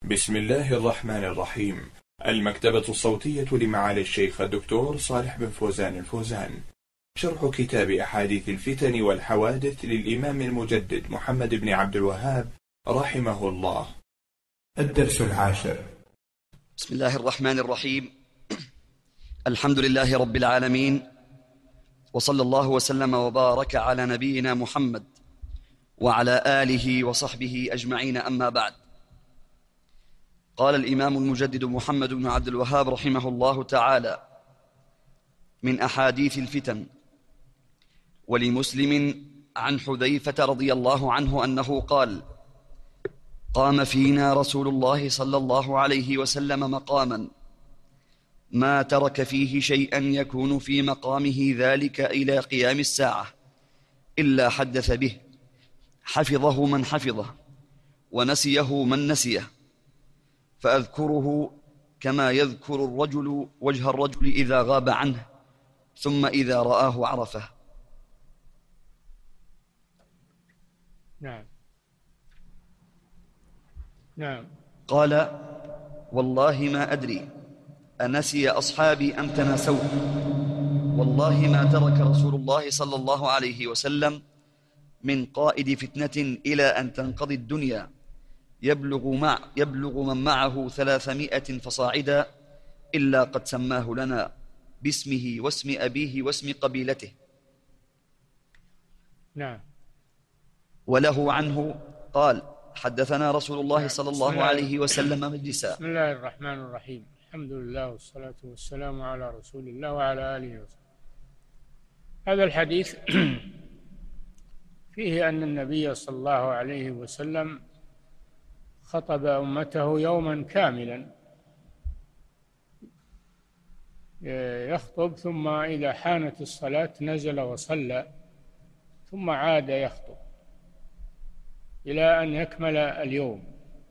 بسم الله الرحمن الرحيم. المكتبة الصوتية لمعالي الشيخ الدكتور صالح بن فوزان الفوزان، شرح كتاب أحاديث الفتن والحوادث للإمام المجدد محمد بن عبد الوهاب رحمه الله. الدرس 10. بسم الله الرحمن الرحيم. الحمد لله رب العالمين، وصلى الله وسلم وبارك على نبينا محمد وعلى آله وصحبه أجمعين، أما بعد. قال الإمام المجدد محمد بن عبد الوهاب رحمه الله تعالى: من أحاديث الفتن. ولمسلم عن حذيفة رضي الله عنه أنه قال: قام فينا رسول الله صلى الله عليه وسلم مقاما ما ترك فيه شيئا يكون في مقامه ذلك إلى قيام الساعة إلا حدث به، حفظه من حفظه ونسيه من نسيه، فأذكره كما يذكر الرجل وجه الرجل إذا غاب عنه ثم إذا رآه عرفه. نعم. قال: والله ما أدري أنسي أصحابي أم تناسوه، والله ما ترك رسول الله صلى الله عليه وسلم من قائد فتنة إلى أن تنقضي الدنيا يبلغ من معه 300 فصاعدا إلا قد سماه لنا باسمه واسم أبيه واسم قبيلته. نعم. وله عنه قال: حدثنا رسول الله صلى الله عليه وسلم مجلسا. بسم الله الرحمن الرحيم. الحمد لله والصلاة والسلام على رسول الله وعلى آله وسلم. هذا الحديث فيه أن النبي صلى الله عليه وسلم خطب أمته يوما كاملا، يخطب ثم إذا حانت الصلاة نزل وصلى ثم عاد يخطب إلى أن يكمل اليوم.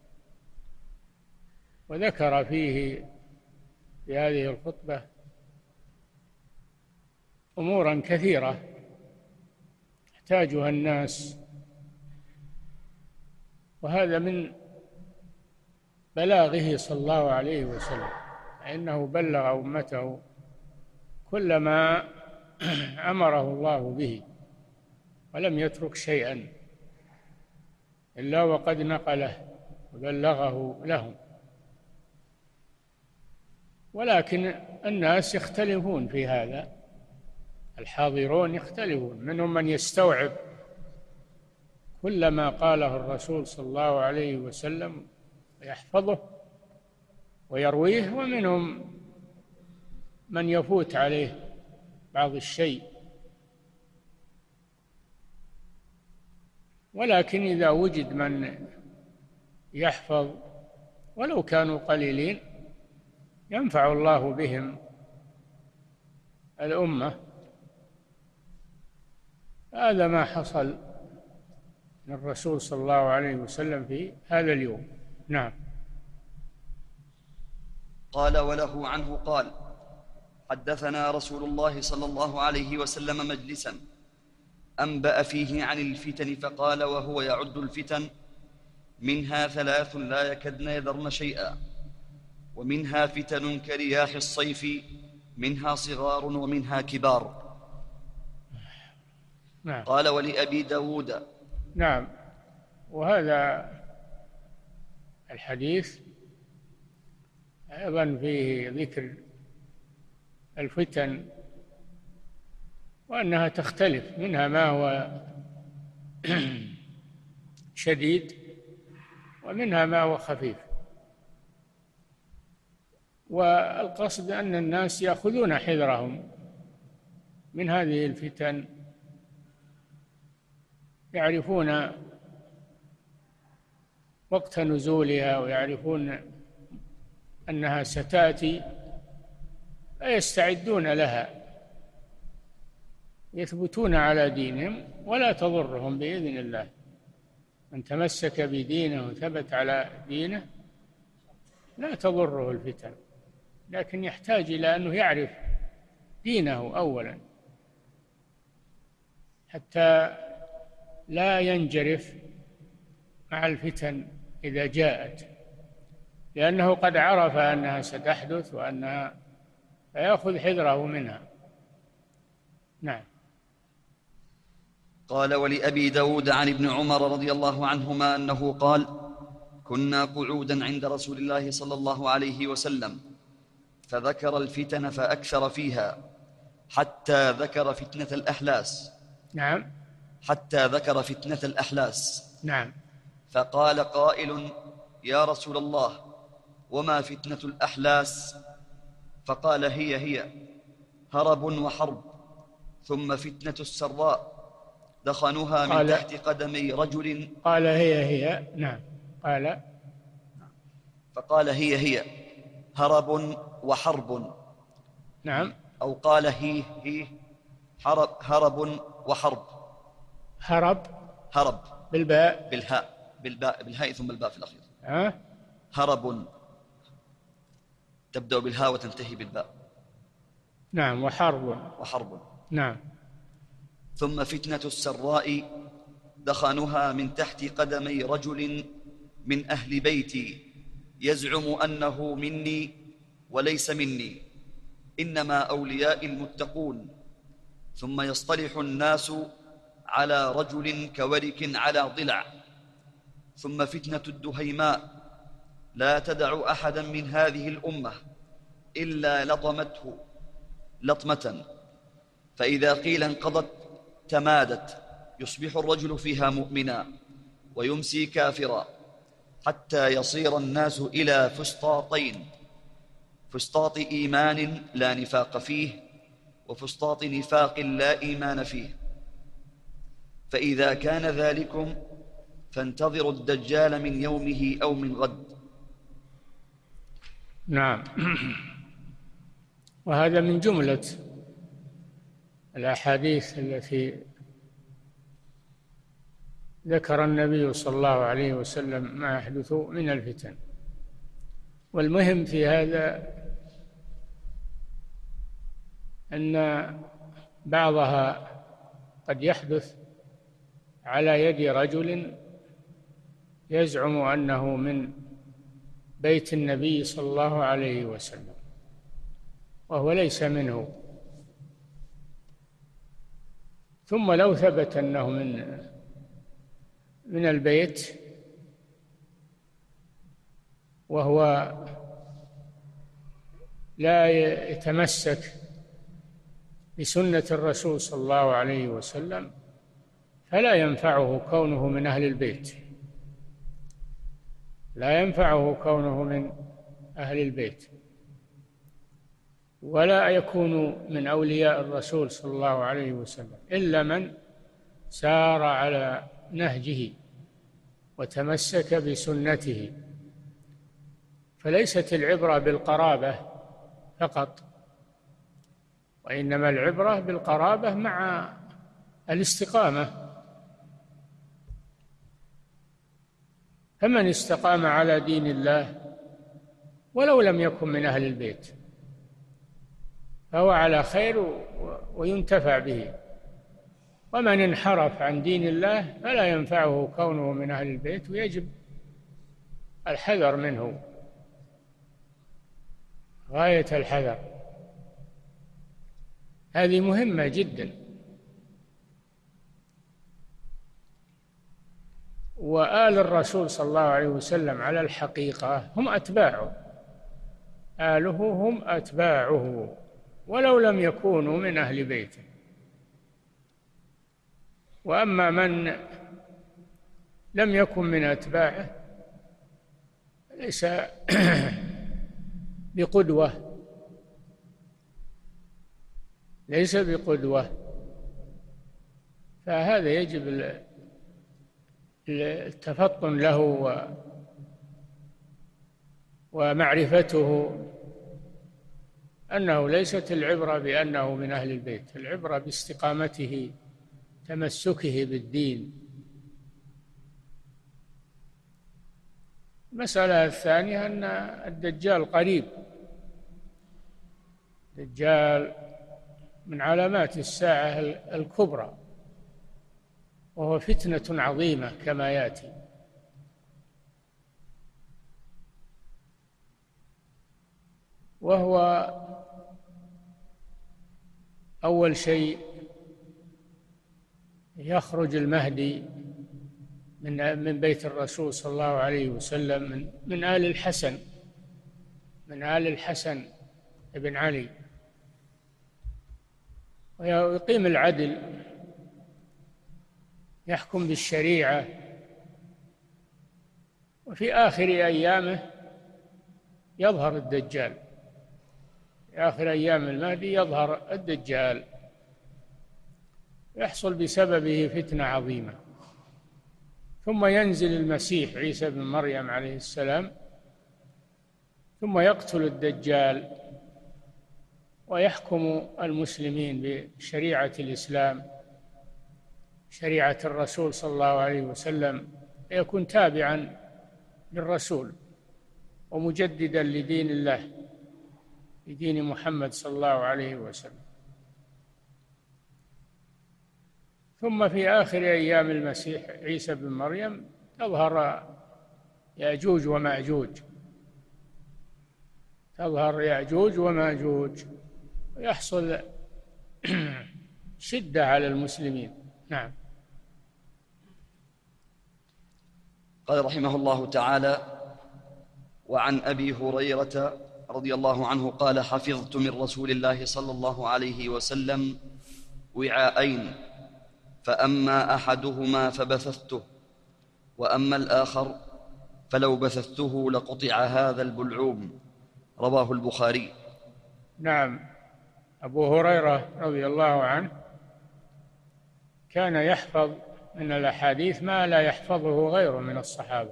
وذكر فيه في هذه الخطبة أمورا كثيرة يحتاجها الناس، وهذا من بلاغه صلى الله عليه وسلم، إنه بلغ أمته كل ما أمره الله به ولم يترك شيئا إلا وقد نقله وبلغه لهم. ولكن الناس يختلفون في هذا، الحاضرون يختلفون، منهم من يستوعب كل ما قاله الرسول صلى الله عليه وسلم ويحفظه ويرويه، ومنهم من يفوت عليه بعض الشيء. ولكن إذا وجد من يحفظ ولو كانوا قليلين ينفع الله بهم الأمة. هذا ما حصل من الرسول صلى الله عليه وسلم في هذا اليوم. نعم. قال: وله عنه قال: حدثنا رسول الله صلى الله عليه وسلم مجلسا أنبأ فيه عن الفتن فقال وهو يعد الفتن: منها 3 لا يكدن يذرن شيئا، ومنها فتن كرياح الصيف، منها صغار ومنها كبار. نعم. قال: ولأبي داود. نعم. وهذا الحديث أيضا فيه ذكر الفتن وأنها تختلف، منها ما هو شديد ومنها ما هو خفيف. والقصد أن الناس يأخذون حذرهم من هذه الفتن، يعرفون وقت نزولها ويعرفون أنها ستأتي فيستعدون لها، يثبتون على دينهم ولا تضرهم بإذن الله. من تمسك بدينه وثبت على دينه لا تضره الفتن، لكن يحتاج إلى أنه يعرف دينه أولا حتى لا ينجرف مع الفتن إذا جاءت. لأنه قد عرف أنها ستحدث وأنها فيأخذ حذره منها. نعم. قال: ولأبي داود عن ابن عمر رضي الله عنهما أنه قال: كنا قعودا عند رسول الله صلى الله عليه وسلم فذكر الفتن فأكثر فيها حتى ذكر فتنة الأحلاس. نعم. حتى ذكر فتنة الأحلاس. نعم. فقال قائل: يا رسول الله، وما فتنة الأحلاس؟ فقال: هي هرب وحرب، ثم فتنة السراء دخنها من تحت قدمي رجل. قال هي. نعم. قال. فقال: هي هرب وحرب. نعم. أو قال هي هرب وحرب. هرب بالباء بالهاء ثم الباء في الأخير. هرب تبدأ بالهاء وتنتهي بالباء. نعم. وحرب. نعم. ثم فتنة السراء دخنها من تحت قدمي رجل من أهل بيتي يزعم أنه مني وليس مني، إنما أولياء المتقون. ثم يصطلح الناس على رجل كورك على ضلع. ثم فتنة الدهيماء لا تدع أحدا من هذه الأمة إلا لطمته لطمة، فإذا قيل انقضت تمادت، يصبح الرجل فيها مؤمنا ويمسي كافرا، حتى يصير الناس إلى فسطاطين: فسطاط إيمان لا نفاق فيه، وفسطاط نفاق لا إيمان فيه. فإذا كان ذلكم فانتظروا الدجال من يومه أو من غد. نعم. وهذا من جملة الأحاديث التي ذكر النبي صلى الله عليه وسلم ما يحدث من الفتن. والمهم في هذا أن بعضها قد يحدث على يد رجل يزعم أنه من بيت النبي صلى الله عليه وسلم وهو ليس منه، ثم لو ثبت أنه من البيت وهو لا يتمسك بسنة الرسول صلى الله عليه وسلم فلا ينفعه كونه من أهل البيت، لا ينفعه كونه من أهل البيت، ولا يكون من أولياء الرسول صلى الله عليه وسلم إلا من سار على نهجه وتمسك بسنته. فليست العبرة بالقرابة فقط، وإنما العبرة بالقرابة مع الاستقامة. فمن استقام على دين الله ولو لم يكن من أهل البيت فهو على خير وينتفع به، ومن انحرف عن دين الله فلا ينفعه كونه من أهل البيت، ويجب الحذر منه غاية الحذر. هذه مهمة جدا. وآل الرسول صلى الله عليه وسلم على الحقيقة هم أتباعه، آله هم أتباعه ولو لم يكونوا من أهل بيته. وأما من لم يكن من أتباعه ليس بقدوة، ليس بقدوة، فهذا يجب التفطن له ومعرفته أنه ليست العبرة بأنه من أهل البيت، العبرة باستقامته تمسكه بالدين. المسألة الثانية أن الدجال قريب، الدجال من علامات الساعة الكبرى، وهو فتنة عظيمة كما يأتي. وهو أول شيء يخرج المهدي من بيت الرسول صلى الله عليه وسلم من آل الحسن، من آل الحسن بن علي، ويقيم العدل، يحكم بالشريعة. وفي آخر أيامه يظهر الدجال، في آخر أيام المهدي يظهر الدجال، يحصل بسببه فتنة عظيمة. ثم ينزل المسيح عيسى بن مريم عليه السلام، ثم يقتل الدجال ويحكم المسلمين بشريعة الإسلام، شريعة الرسول صلى الله عليه وسلم، يكون تابعا للرسول ومجددا لدين الله، لدين محمد صلى الله عليه وسلم. ثم في آخر أيام المسيح عيسى بن مريم تظهر يأجوج ومأجوج، تظهر يأجوج ومأجوج، ويحصل شدة على المسلمين. نعم. قال رحمه الله تعالى: وعن أبي هريرة رضي الله عنه قال: حفظت من رسول الله صلى الله عليه وسلم وعاءين، فأما أحدهما فبثثته، وأما الآخر فلو بثثته لقطع هذا البلعوم. رواه البخاري. نعم. أبو هريرة رضي الله عنه كان يحفظ من الأحاديث ما لا يحفظه غيره من الصحابة،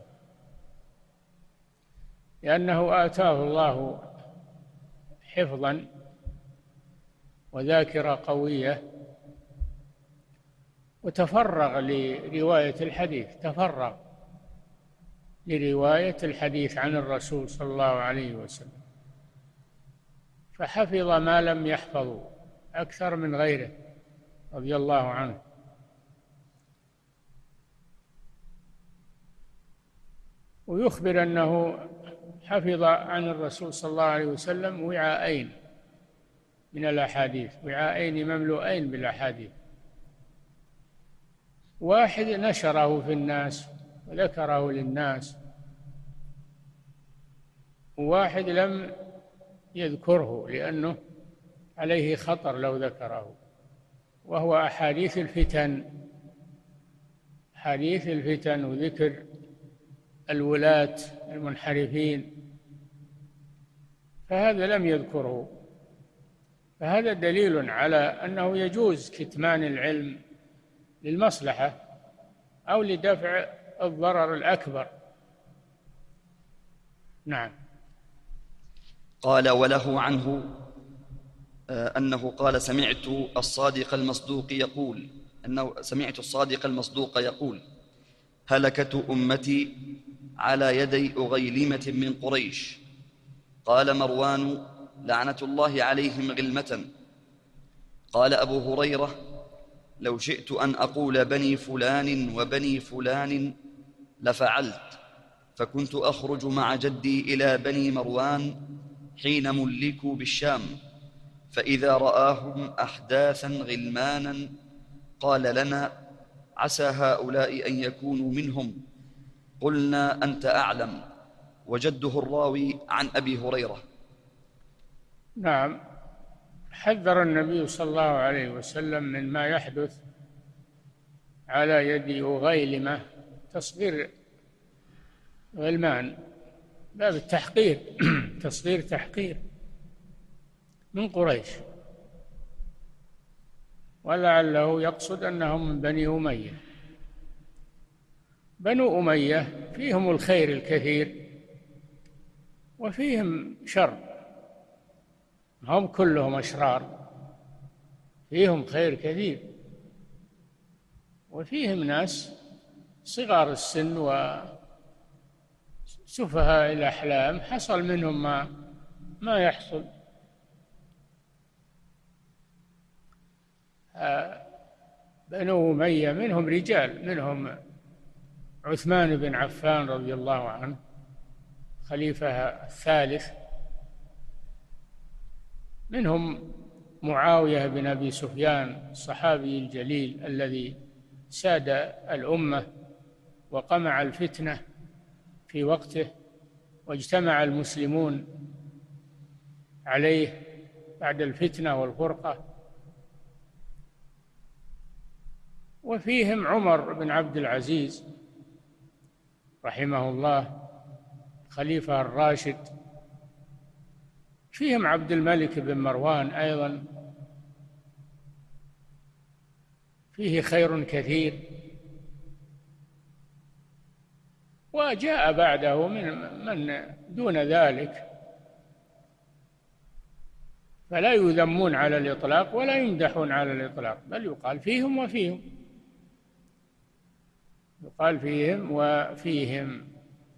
لأنه آتاه الله حفظا وذاكرة قوية، وتفرغ لرواية الحديث، تفرغ لرواية الحديث عن الرسول صلى الله عليه وسلم، فحفظ ما لم يحفظه أكثر من غيره رضي الله عنه. ويخبر أنه حفظ عن الرسول صلى الله عليه وسلم وعاءين من الأحاديث، وعاءين مملوءين بالأحاديث، واحد نشره في الناس وذكره للناس، وواحد لم يذكره لأنه عليه خطر لو ذكره، وهو أحاديث الفتن، حديث الفتن وذكر الولاة المنحرفين، فهذا لم يذكره. فهذا دليل على أنه يجوز كتمان العلم للمصلحة أو لدفع الضرر الأكبر. نعم. قال: وله عنه أنه قال: سمعت الصادق المصدوق يقول: هلكت أمتي على يدي أغيلمة من قريش. قال مروان: لعنة الله عليهم غلمة. قال أبو هريرة: لو شئت أن أقول بني فلان وبني فلان لفعلت، فكنت أخرج مع جدي إلى بني مروان حين ملكوا بالشام، فإذا رآهم أحداثا غلمانا قال لنا: عسى هؤلاء أن يكونوا منهم. قلنا: أنت أعلم. وجده الراوي عن أبي هريرة. نعم. حذر النبي صلى الله عليه وسلم من ما يحدث على يد أغيلمة، تصغير غلمان، باب التحقير تصغير تحقير، من قريش، ولعله يقصد أنهم من بني أمية. بنو أمية فيهم الخير الكثير وفيهم شر، هم كلهم أشرار، فيهم خير كثير وفيهم ناس صغار السن وسفهاء الأحلام حصل منهم ما يحصل. بنو أمية منهم رجال، منهم عثمان بن عفان رضي الله عنه خليفة الثالث، منهم معاوية بن أبي سفيان الصحابي الجليل الذي ساد الأمة وقمع الفتنة في وقته، واجتمع المسلمون عليه بعد الفتنة والفرقة. وفيهم عمر بن عبد العزيز رحمه الله خليفة الراشد. فيهم عبد الملك بن مروان أيضا، فيه خير كثير. وجاء بعده من دون ذلك، فلا يذمون على الإطلاق ولا يمدحون على الإطلاق، بل يقال فيهم وفيهم، يقال فيهم وفيهم.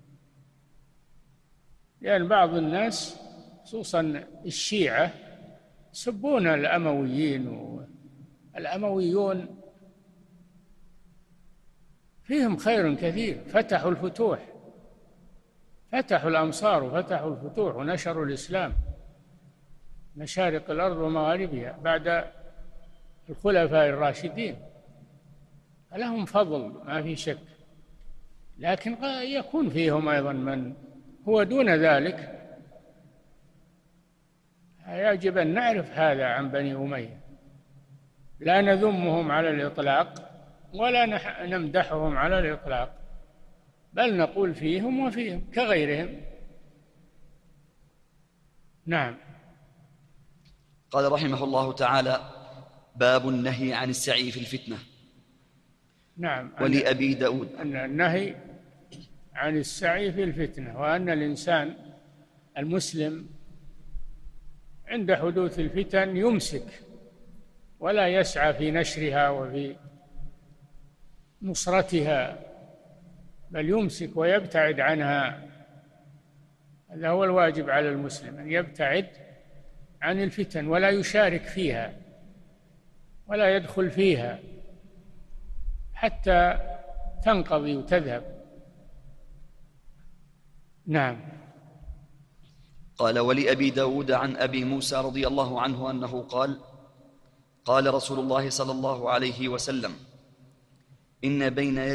لأن بعض الناس خصوصا الشيعة يسبون الأمويين، والأمويون فيهم خير كثير، فتحوا الفتوح، فتحوا الأمصار وفتحوا الفتوح ونشروا الإسلام مشارق الأرض ومغاربها بعد الخلفاء الراشدين، فلهم فضل ما في شك. لكن يكون فيهم أيضا من هو دون ذلك. يجب أن نعرف هذا عن بني أمية، لا نذمهم على الإطلاق ولا نمدحهم على الإطلاق، بل نقول فيهم وفيهم كغيرهم. نعم. قال رحمه الله تعالى: باب النهي عن السعي في الفتنة. نعم. ولأبي داود أن النهي عن السعي في الفتنة، وأن الإنسان المسلم عند حدوث الفتن يمسك ولا يسعى في نشرها وفي نصرتها، بل يمسك ويبتعد عنها. هذا هو الواجب على المسلم، أن يبتعد عن الفتن ولا يشارك فيها ولا يدخل فيها حتى تنقضي وتذهب. نعم. قال: ولأبي داود عن أبي موسى رضي الله عنه أنه قال: قال رسول الله صلى الله عليه وسلم: إن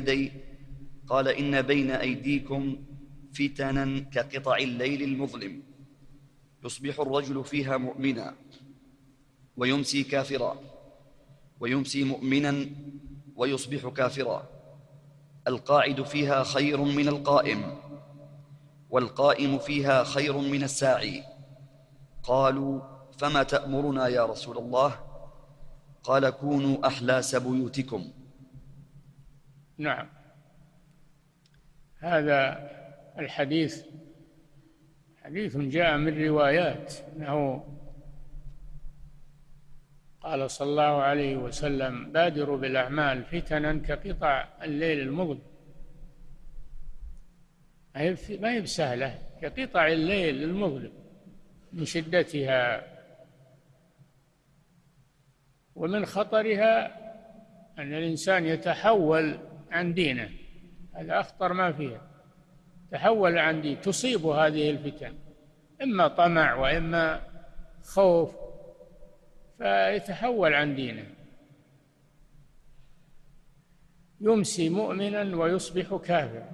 بين أيديكم فتنا كقطع الليل المظلم، يصبح الرجل فيها مؤمنا ويمسي كافرا، ويمسي مؤمنا ويصبح كافرا، القاعد فيها خير من القائم، والقائم فيها خير من الساعي. قالوا: فما تأمرنا يا رسول الله؟ قال: كونوا أحلاس بيوتكم. نعم. هذا الحديث حديث جاء من روايات أنه قال صلى الله عليه وسلم: بادروا بالأعمال فتنا كقطع الليل المظلم. ما هي بسهلة، كقطع الليل المظلم من شدتها ومن خطرها، أن الإنسان يتحول عن دينه، هذا أخطر ما فيها. تحول عن دين تصيب هذه الفتن، إما طمع وإما خوف، فيتحول عن دينه. يمسي مؤمنا ويصبح كافرا،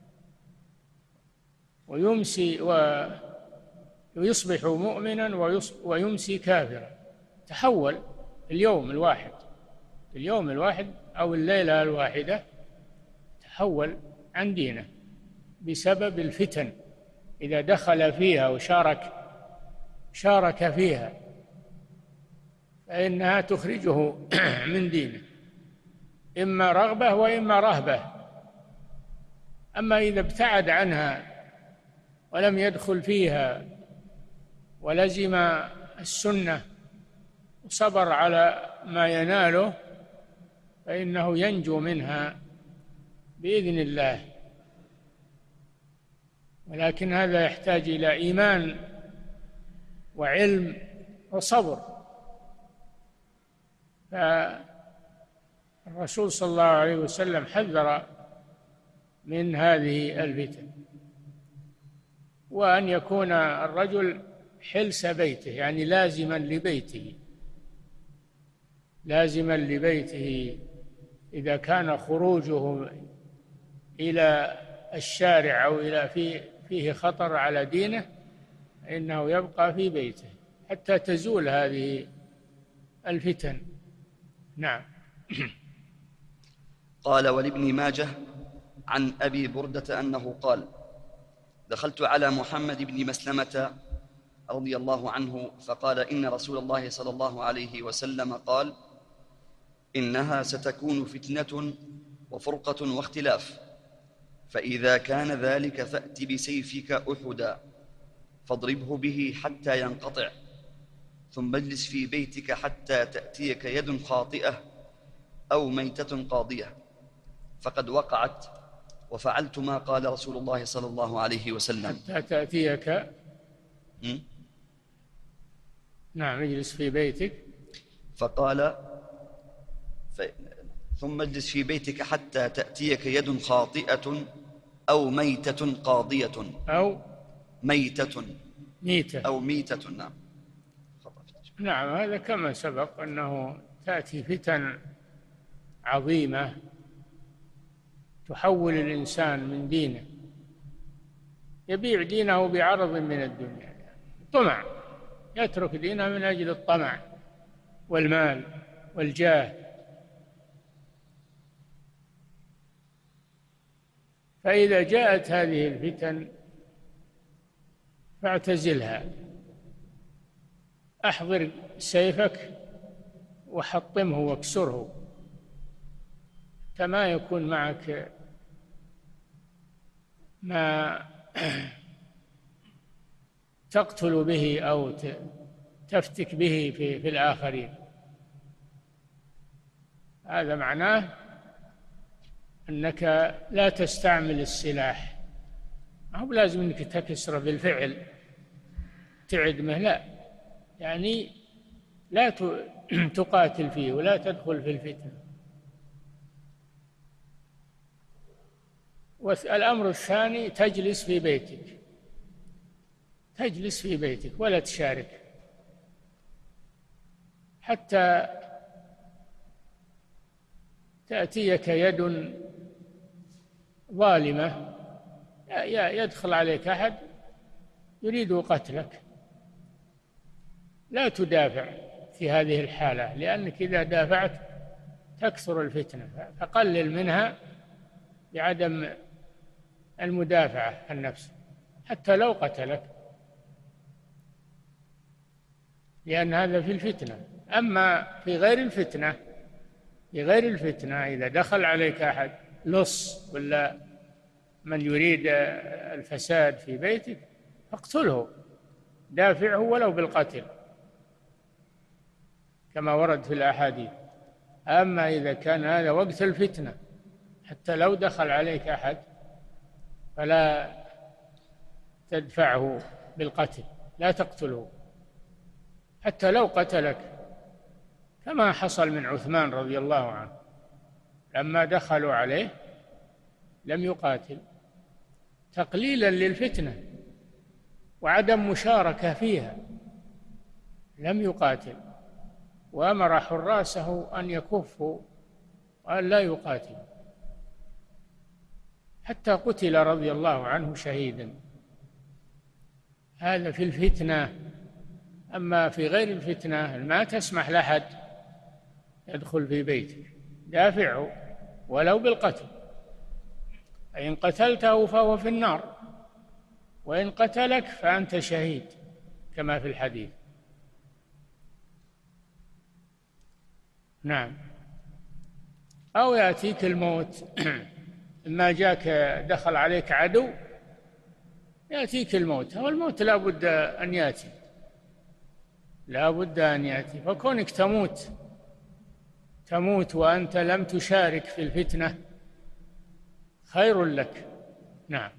ويصبح مؤمنا ويمسي كافرا. تحول اليوم الواحد أو الليلة الواحدة، تحول عن دينه بسبب الفتن. إذا دخل فيها وشارك فيها فإنها تخرجه من دينه، إما رغبة وإما رهبة. أما إذا ابتعد عنها ولم يدخل فيها ولزم السنة وصبر على ما يناله، فإنه ينجو منها بإذن الله. ولكن هذا يحتاج إلى إيمان وعلم وصبر. فالرسول صلى الله عليه وسلم حذر من هذه الفتن، وأن يكون الرجل حلس بيته، يعني لازما لبيته، لازما لبيته. إذا كان خروجه إلى الشارع أو إلى فيه خطر على دينه إنه يبقى في بيته حتى تزول هذه الفتن. نعم. قال ولابن ماجه عن أبي بردة أنه قال: دخلت على محمد بن مسلمة رضي الله عنه فقال: إن رسول الله صلى الله عليه وسلم قال: إنها ستكون فتنة وفرقة واختلاف، فإذا كان ذلك فأت بسيفك أحدا فاضربه به حتى ينقطع، ثم اجلس في بيتك حتى تأتيك يد خاطئة أو ميتة قاضية، فقد وقعت وفعلت ما قال رسول الله صلى الله عليه وسلم. حتى تأتيك. نعم، اجلس في بيتك. فقال ثم اجلس في بيتك حتى تأتيك يد خاطئة أو ميتة قاضية أو ميتة أو ميتة. نعم. نعم، هذا كما سبق أنه تأتي فتن عظيمة تحول الإنسان من دينه، يبيع دينه بعرض من الدنيا، طمع، يترك دينه من أجل الطمع والمال والجاه. فإذا جاءت هذه الفتن فاعتزلها، أحضر سيفك وحطمه واكسره كما يكون معك ما تقتل به أو تفتك به في الآخرين. هذا معناه أنك لا تستعمل السلاح، ما هو لازم أنك تكسره بالفعل تعدمه، لا، يعني لا تقاتل فيه ولا تدخل في الفتنة. والأمر الثاني تجلس في بيتك، تجلس في بيتك ولا تشارك حتى تأتيك يد ظالمة، يدخل عليك أحد يريد قتلك، لا تدافع في هذه الحالة، لأنك إذا دافعت تكثر الفتنة، فقلل منها بعدم المدافعة عن نفسك حتى لو قتلك، لأن هذا في الفتنة. أما في غير الفتنة، في غير الفتنة إذا دخل عليك أحد لص ولا من يريد الفساد في بيتك فاقتله، دافعه ولو بالقتل كما ورد في الأحاديث. أما إذا كان هذا وقت الفتنة حتى لو دخل عليك أحد فلا تدفعه بالقتل، لا تقتله حتى لو قتلك، كما حصل من عثمان رضي الله عنه لما دخلوا عليه لم يقاتل تقليلا للفتنة وعدم مشاركة فيها، لم يقاتل، وأمر حراسه أن يكفوا وأن لا يقاتل حتى قتل رضي الله عنه شهيدا. هذا في الفتنة. أما في غير الفتنة ما تسمح لأحد يدخل في بيتك، دافعه ولو بالقتل، فإن قتلته فهو في النار، وإن قتلك فأنت شهيد كما في الحديث. نعم. أو يأتيك الموت إما جاك دخل عليك عدو يأتيك الموت، هو الموت لا بد أن يأتي، لا بد أن يأتي، فكونك تموت وأنت لم تشارك في الفتنة خير لك. نعم.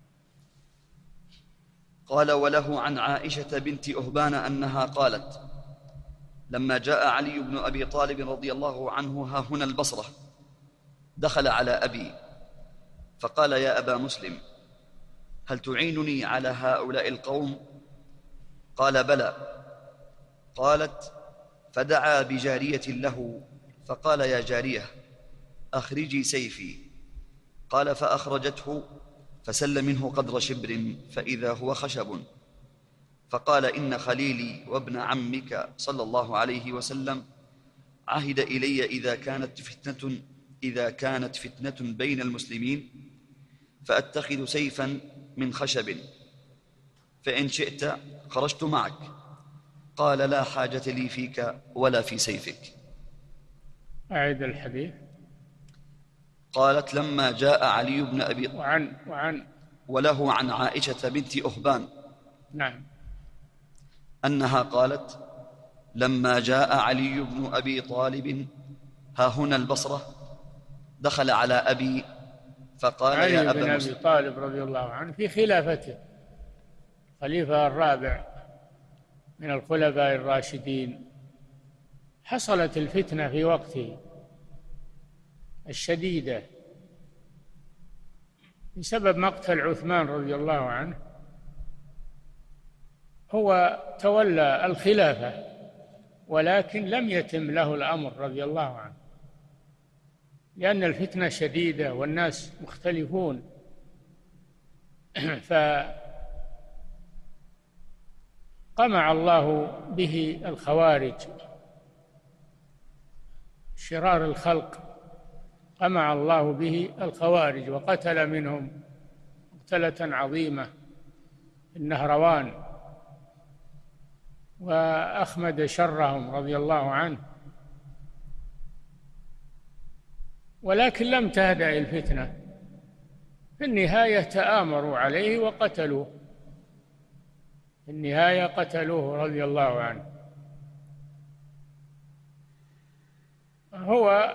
قال وله عن عائشة بنت أهبان أنها قالت: لما جاء علي بن أبي طالب رضي الله عنه ها هنا البصرة دخل على أبي فقال: يا أبا مسلم، هل تعينني على هؤلاء القوم؟ قال بلى. قالت: فدعا بجارية له فقال: يا جارية أخرجي سيفي. قال: فأخرجته فسل منه قدر شبر فإذا هو خشب. فقال: إن خليلي وابن عمك صلى الله عليه وسلم عهد إلي إذا كانت فتنة بين المسلمين فأتخذ سيفا من خشب، فإن شئت خرجت معك. قال: لا حاجة لي فيك ولا في سيفك. أعد الحديث. قالت: لما جاء علي بن أبي وله عن عائشة بنت أهبان نعم أنها قالت: لما جاء علي بن أبي طالب ها هنا البصرة دخل على أبي فقال: يا أبا مسلم. علي بن أبي طالب رضي الله عنه في خلافته، خليفة الرابع من الخلفاء الراشدين. حصلت الفتنة في وقته الشديدة بسبب مقتل عثمان رضي الله عنه. هو تولى الخلافة ولكن لم يتم له الأمر رضي الله عنه، لأن الفتنة شديدة والناس مختلفون. فقمع الله به الخوارج شرار الخلق، قمع الله به الخوارج وقتل منهم قتلة عظيمة النهروان، وأخمد شرهم رضي الله عنه. ولكن لم تهدأ الفتنة، في النهاية تآمروا عليه وقتلوه، في النهاية قتلوه رضي الله عنه. هو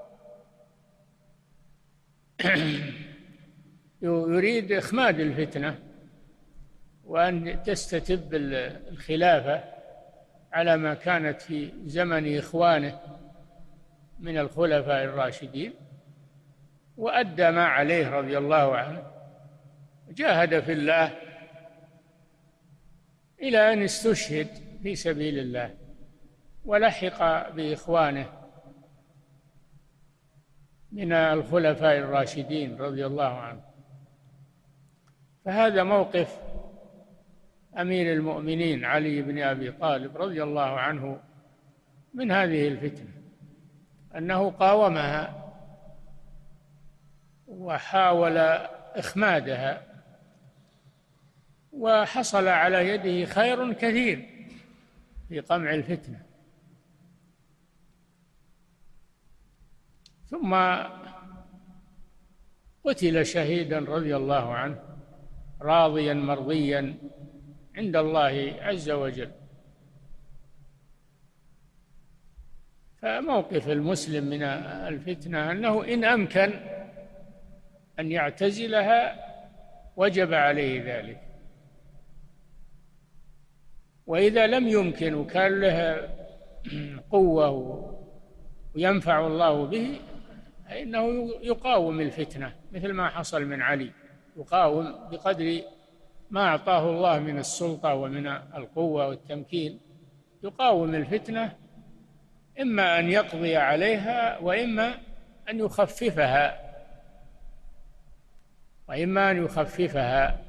يريد إخماد الفتنة وأن تستتب الخلافة على ما كانت في زمن إخوانه من الخلفاء الراشدين، وأدى ما عليه رضي الله عنه، جاهد في الله إلى أن استشهد في سبيل الله ولحق بإخوانه من الخلفاء الراشدين رضي الله عنه. فهذا موقف أمير المؤمنين علي بن أبي طالب رضي الله عنه من هذه الفتنة، أنه قاومها وحاول إخمادها، وحصل على يده خير كثير في قمع الفتنة. ثم قتل شهيدا رضي الله عنه راضيا مرضيا عند الله عز وجل. فموقف المسلم من الفتنة أنه إن أمكن أن يعتزلها وجب عليه ذلك، وإذا لم يمكن وكان له قوة وينفع الله به فإنه يقاوم الفتنة مثل ما حصل من علي، يقاوم بقدر ما أعطاه الله من السلطة ومن القوة والتمكين، يقاوم الفتنة، إما أن يقضي عليها وإما أن يخففها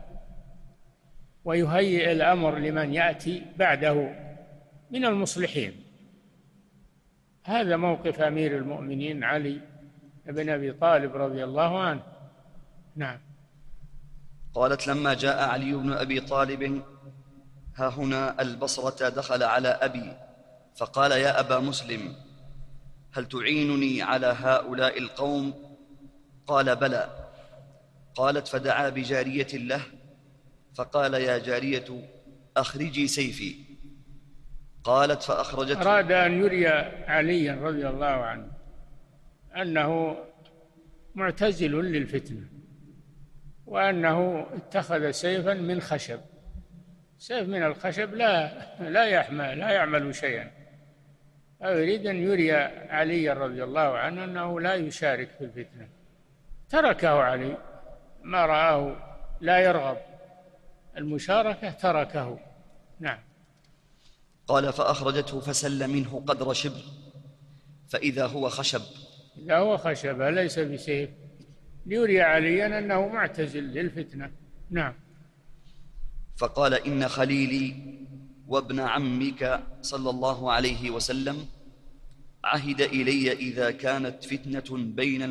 ويهيئ الأمر لمن يأتي بعده من المصلحين. هذا موقف أمير المؤمنين علي بن أبي طالب رضي الله عنه. نعم. قالت: لما جاء علي بن أبي طالب ها هنا البصرة دخل على أبي فقال: يا أبا مسلم هل تعينني على هؤلاء القوم؟ قال: بلى. قالت: فدعا بجارية له فقال: يا جارية أخرجي سيفي. قالت: فأخرجته. أراد أن يري عليا رضي الله عنه أنه معتزل للفتنة، وأنه اتخذ سيفا من خشب. سيف من الخشب لا يعمل شيئا، أو يريد أن يري علي رضي الله عنه أنه لا يشارك في الفتنة. تركه علي ما رآه لا يرغب المشاركة، تركه. نعم. قال فأخرجته فسل منه قدر شبر فإذا هو خشب. إذا هو خشب ليس بسيف، ليري عليا أنه معتزل للفتنة. نعم. فقال إن خليلي وابن عمك صلى الله عليه وسلم عهد إلي إذا كانت فتنة بين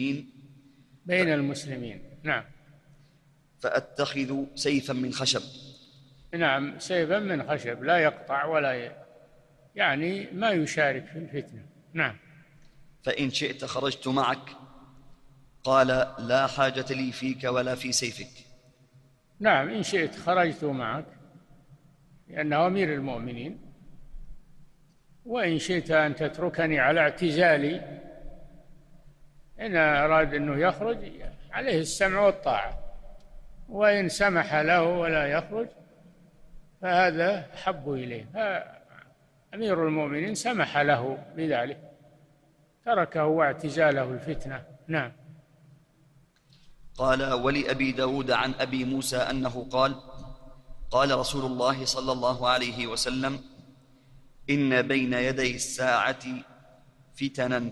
المسلمين نعم، فأتخذ سيفا من خشب. نعم، سيفا من خشب لا يقطع ولا يعني ما يشارك في الفتنة. نعم. فإن شئت خرجت معك. قال لا حاجة لي فيك ولا في سيفك. نعم، إن شئت خرجت معك لأنه أمير المؤمنين، وإن شئت أن تتركني على اعتزالي. إن أراد أنه يخرج عليه السمع والطاعة، وإن سمح له ولا يخرج فهذا حب إليه. أمير المؤمنين سمح له بذلك، تركه واعتزاله الفتنة. نعم. قال ولأبي داود عن أبي موسى أنه قال قال رسول الله صلى الله عليه وسلم إن بين يدي الساعة فتنا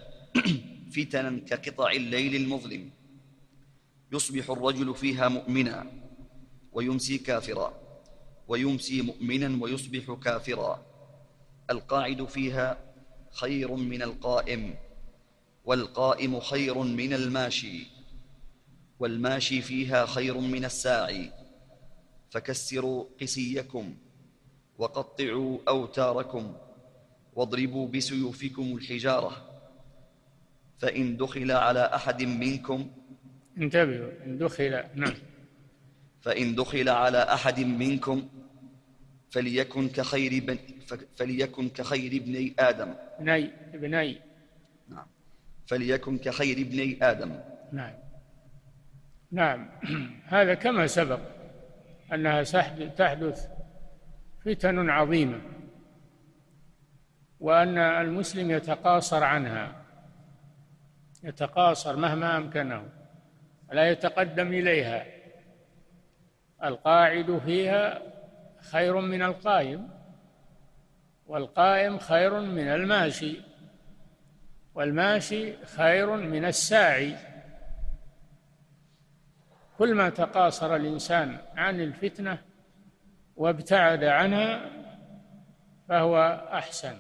كقطع الليل المظلم يصبح الرجل فيها مؤمنا ويمسي كافرا، ويمسي مؤمنا ويصبح كافرا. القاعد فيها خير من القائم، والقائم خير من الماشي، والماشي فيها خير من الساعي. فكسروا قسيكم وقطعوا أوتاركم واضربوا بسيوفكم الحجارة، فإن دخل على أحد منكم. انتبهوا، إن دخل. نعم. فإن دخل على أحد منكم فليكن كخير ابني آدم. ابني. نعم. فليكن كخير ابني آدم. نعم. نعم. هذا كما سبق أنها تحدث فتن عظيمة، وأن المسلم يتقاصر عنها، يتقاصر مهما أمكنه، لا يتقدم إليها. القاعد فيها خير من القائم، والقائم خير من الماشي، والماشي خير من الساعي. كل ما تقاصر الإنسان عن الفتنة وابتعد عنها فهو أحسن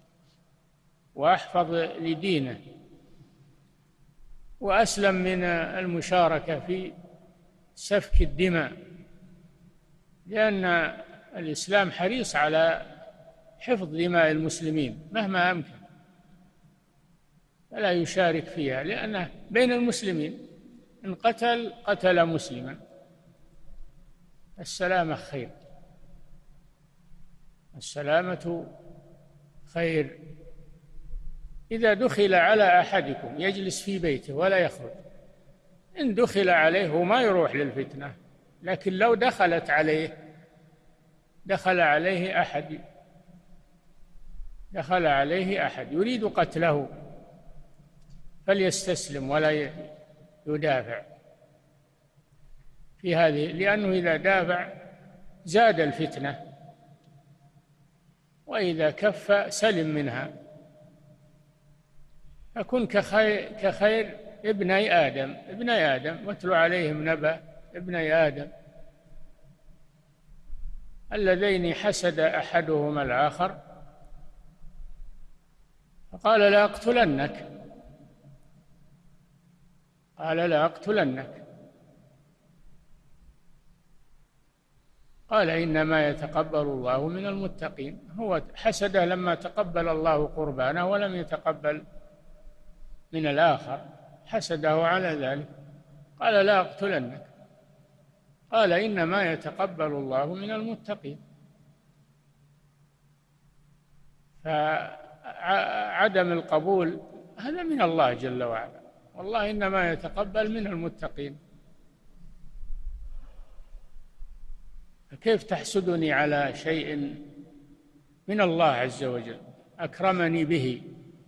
وأحفظ لدينه وأسلم من المشاركة في سفك الدماء، لأن الإسلام حريص على حفظ دماء المسلمين مهما أمكن، فلا يشارك فيها، لأنه بين المسلمين إن قتل مسلما السلامة خير، السلامة خير. إذا دخل على أحدكم يجلس في بيته ولا يخرج، إن دخل عليه وما يروح للفتنة، لكن لو دخل عليه أحد يريد قتله فليستسلم ولا يدافع في هذه، لأنه إذا دافع زاد الفتنة، وإذا كف سلم منها. فكن كخير ابني آدم واتل عليهم نبأ ابني آدم اللذين حسد أحدهما الآخر فقال لا أقتلنك، قال إنما يتقبل الله من المتقين. هو حسده لما تقبل الله قربانه ولم يتقبل من الآخر، حسده على ذلك، قال لا أقتلنك، قال إنما يتقبل الله من المتقين. فعدم القبول هذا من الله جل وعلا، والله إنما يتقبل من المتقين. فكيف تحسدني على شيء من الله عز وجل أكرمني به؟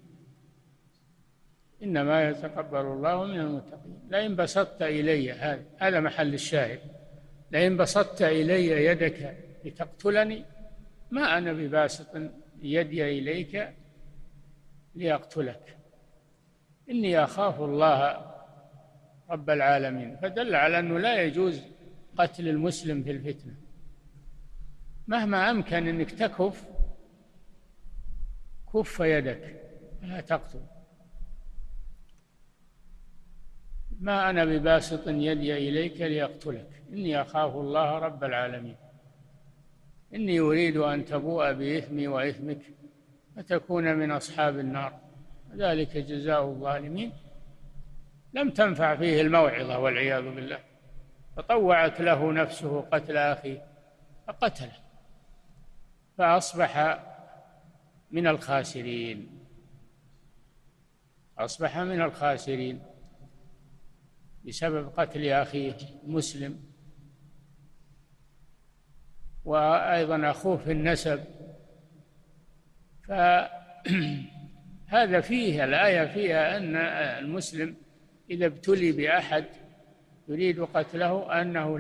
إنما يتقبل الله من المتقين. لئن بسطت إلي، هذا محل الشاهد، لئن بسطت إلي يدك لتقتلني ما أنا بباسط يدي إليك ليقتلك إني أخاف الله رب العالمين. فدل على أنه لا يجوز قتل المسلم في الفتنة، مهما أمكن أنك تكف يدك لا تقتل. ما أنا بباسط يدي إليك ليقتلك إني أخاف الله رب العالمين إني أريد أن تبوء بإثمي وإثمك فتكون من أصحاب النار ذلك جزاء الظالمين. لم تنفع فيه الموعظة والعياذ بالله، فطوعت له نفسه قتل أخيه فقتله فأصبح من الخاسرين، أصبح من الخاسرين بسبب قتل أخيه مسلم، وأيضا أخوه في النسب. فهذا فيه الآية فيها أن المسلم إذا ابتلي بأحد يريد قتله أنه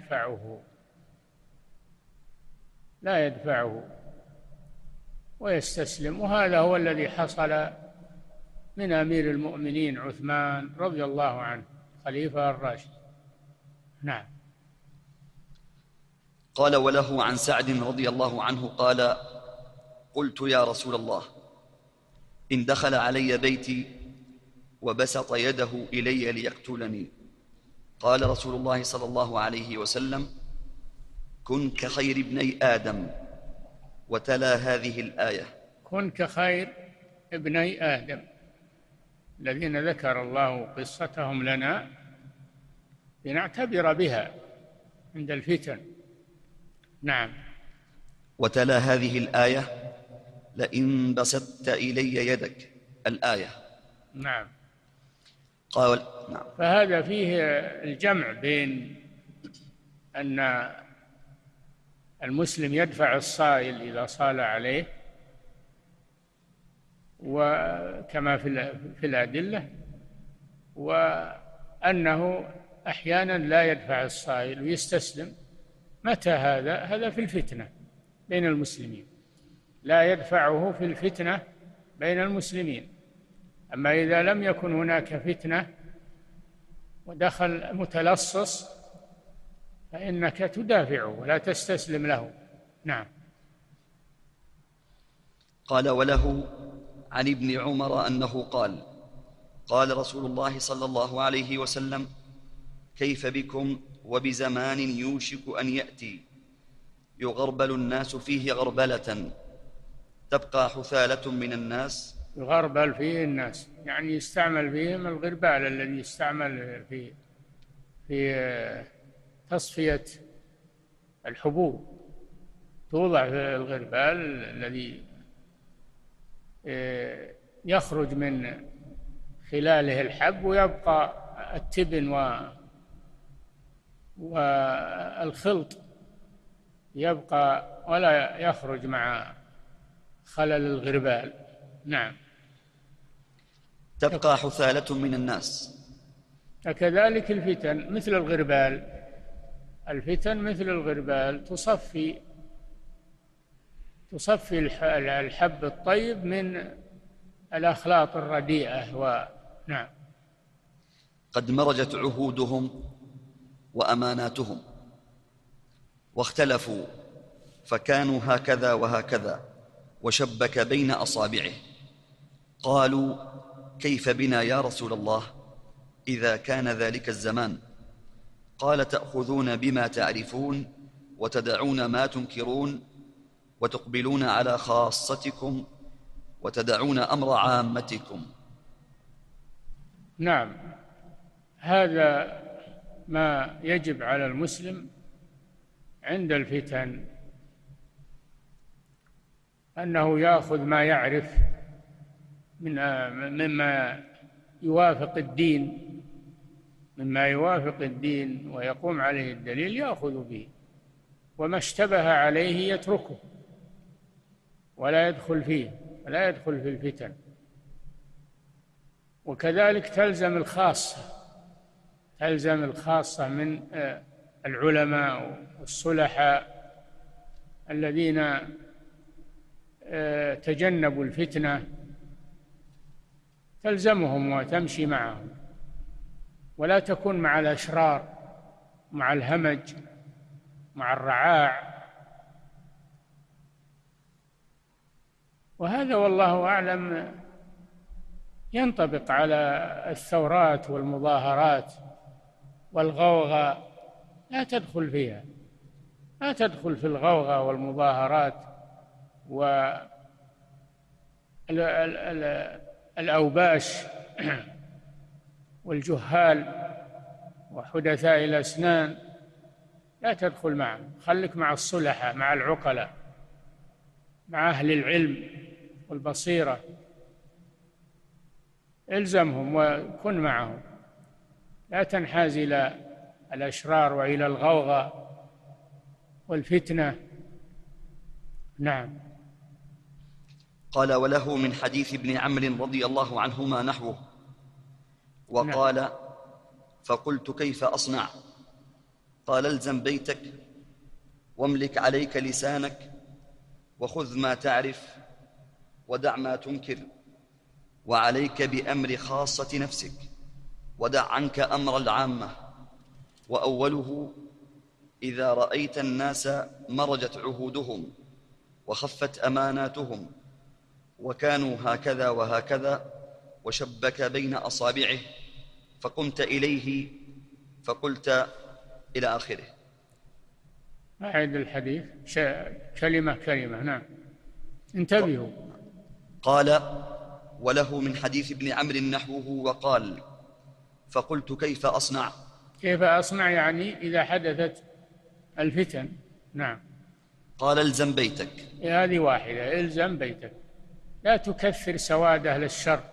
لا يدفعه ويستسلم. وهذا هو الذي حصل من أمير المؤمنين عثمان رضي الله عنه خليفة الراشد. نعم. قال: وله عن سعد رضي الله عنه قال: قلت يا رسول الله إن دخل علي بيتي وبسط يده إلي ليقتلني، قال رسول الله صلى الله عليه وسلم: كن كخير ابني آدم، وتلا هذه الآية: كن كخير ابني آدم الذين ذكر الله قصتهم لنا لنعتبر بها عند الفتن. نعم. وتلا هذه الآية: لئن بسطت إلي يدك، الآية. نعم. قال: نعم. فهذا فيه الجمع بين أن المسلم يدفع الصائل إذا صال عليه وكما في الأدلة، وأنه أحيانا لا يدفع الصائل ويستسلم. متى هذا في الفتنة بين المسلمين، لا يدفعه في الفتنة بين المسلمين. أما إذا لم يكن هناك فتنة ودخل متلصص فإنك تدافعه ولا تستسلم له. نعم. قال: وله عن ابن عمر أنه قال: قال رسول الله صلى الله عليه وسلم: كيف بكم وبزمان يوشك أن يأتي يغربل الناس فيه غربلة تبقى حثالة من الناس. يغربل فيه الناس يعني يستعمل فيهم الغربال الذي يستعمل في تصفية الحبوب، توضع في الغربال الذي يخرج من خلاله الحب ويبقى التبن والخلط يبقى ولا يخرج مع خلل الغربال. نعم. تبقى حثالة من الناس. فكذلك الفتن مثل الغربال، الفتن مثل الغربال تصفي الحب الطيب من الأخلاط الرديئة. نعم. قد مرجت عهودهم وأماناتهم واختلفوا فكانوا هكذا وهكذا، وشبك بين أصابعه. قالوا: كيف بنا يا رسول الله إذا كان ذلك الزمان؟ قال: تأخذون بما تعرفون وتدعون ما تنكرون، وتقبلون على خاصتكم وتدعون أمر عامتكم. نعم. هذا ما يجب على المسلم عند الفتن، أنه يأخذ ما يعرف مما يوافق الدين ويقوم عليه الدليل يأخذ به، وما اشتبه عليه يتركه ولا يدخل فيه ولا يدخل في الفتن. وكذلك تلزم الخاصة من العلماء والصلحاء الذين تجنبوا الفتنة تلزمهم وتمشي معهم، ولا تكون مع الأشرار، مع الهمج، مع الرعاع. وهذا والله أعلم ينطبق على الثورات والمظاهرات والغوغاء. لا تدخل فيها، لا تدخل في الغوغاء والمظاهرات والأوباش والجهال وحدثاء الأسنان. لا تدخل معهم، خلك مع الصلحاء، مع العقلاء، مع أهل العلم والبصيرة. الزمهم وكن معهم، لا تنحاز إلى الأشرار وإلى الغوغاء والفتنة. نعم. قال: وله من حديث ابن عمرو رضي الله عنهما نحوه. وقال: نعم. فقلت: كيف أصنع؟ قال: الزم بيتك، واملك عليك لسانك، وخذ ما تعرف، ودع ما تنكر، وعليك بأمر خاصة نفسك، ودع عنك أمر العامة. وأوله: إذا رأيت الناس مرجت عهودهم وخفت أماناتهم وكانوا هكذا وهكذا، وشبك بين أصابعه، فقمت إليه فقلت، إلى آخره. أعد الحديث كلمة كلمة. نعم، انتبهوا. قال: وله من حديث ابن عمرو نحوه. وقال: فقلت: كيف أصنع؟ كيف أصنع يعني إذا حدثت الفتن. نعم. قال: الزم بيتك. هذه واحدة، الزم بيتك. لا تكثر سواد أهل الشر،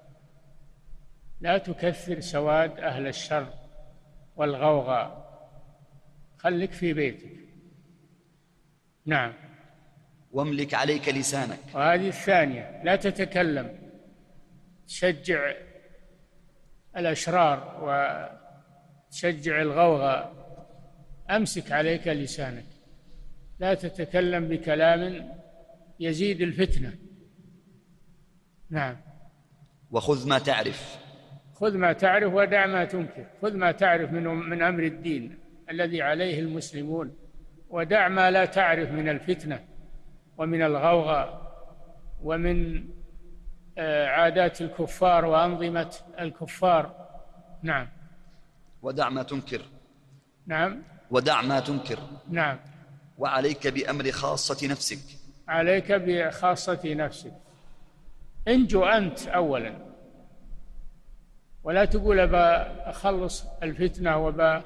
لا تكثر سواد أهل الشر والغوغاء، خليك في بيتك. نعم. واملك عليك لسانك. وهذه الثانية، لا تتكلم تشجع الأشرار وتشجع الغوغاء. أمسك عليك لسانك، لا تتكلم بكلام يزيد الفتنة. نعم. وخذ ما تعرف. خذ ما تعرف ودع ما تنكر. خذ ما تعرف من أمر الدين الذي عليه المسلمون، ودع ما لا تعرف من الفتنة ومن الغوغاء ومن عادات الكفار وأنظمة الكفار. نعم. ودع ما تنكر. نعم. ودع ما تنكر. نعم. وعليك بأمر خاصة نفسك. عليك بخاصة نفسك. انجو أنت أولا، ولا تقول أبا أخلص الفتنة وأبا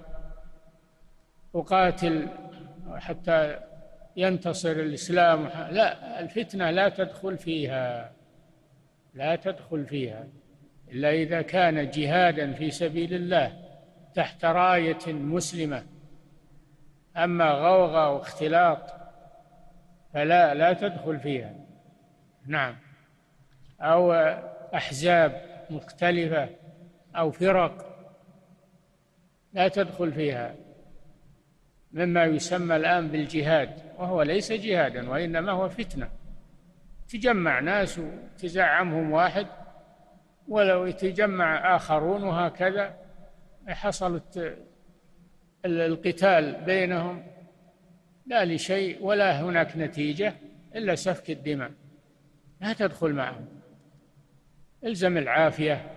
أقاتل حتى ينتصر الإسلام. لا، الفتنة لا تدخل فيها، لا تدخل فيها إلا إذا كان جهادا في سبيل الله تحت راية مسلمة. أما غوغاء واختلاط فلا تدخل فيها. نعم. أو أحزاب مختلفة أو فرق لا تدخل فيها، مما يسمى الآن بالجهاد، وهو ليس جهادا وإنما هو فتنة. تجمع ناس وتزعمهم واحد، ولو يتجمع آخرون، وهكذا حصلت القتال بينهم لا لشيء ولا هناك نتيجة إلا سفك الدماء. لا تدخل معهم. الزم العافية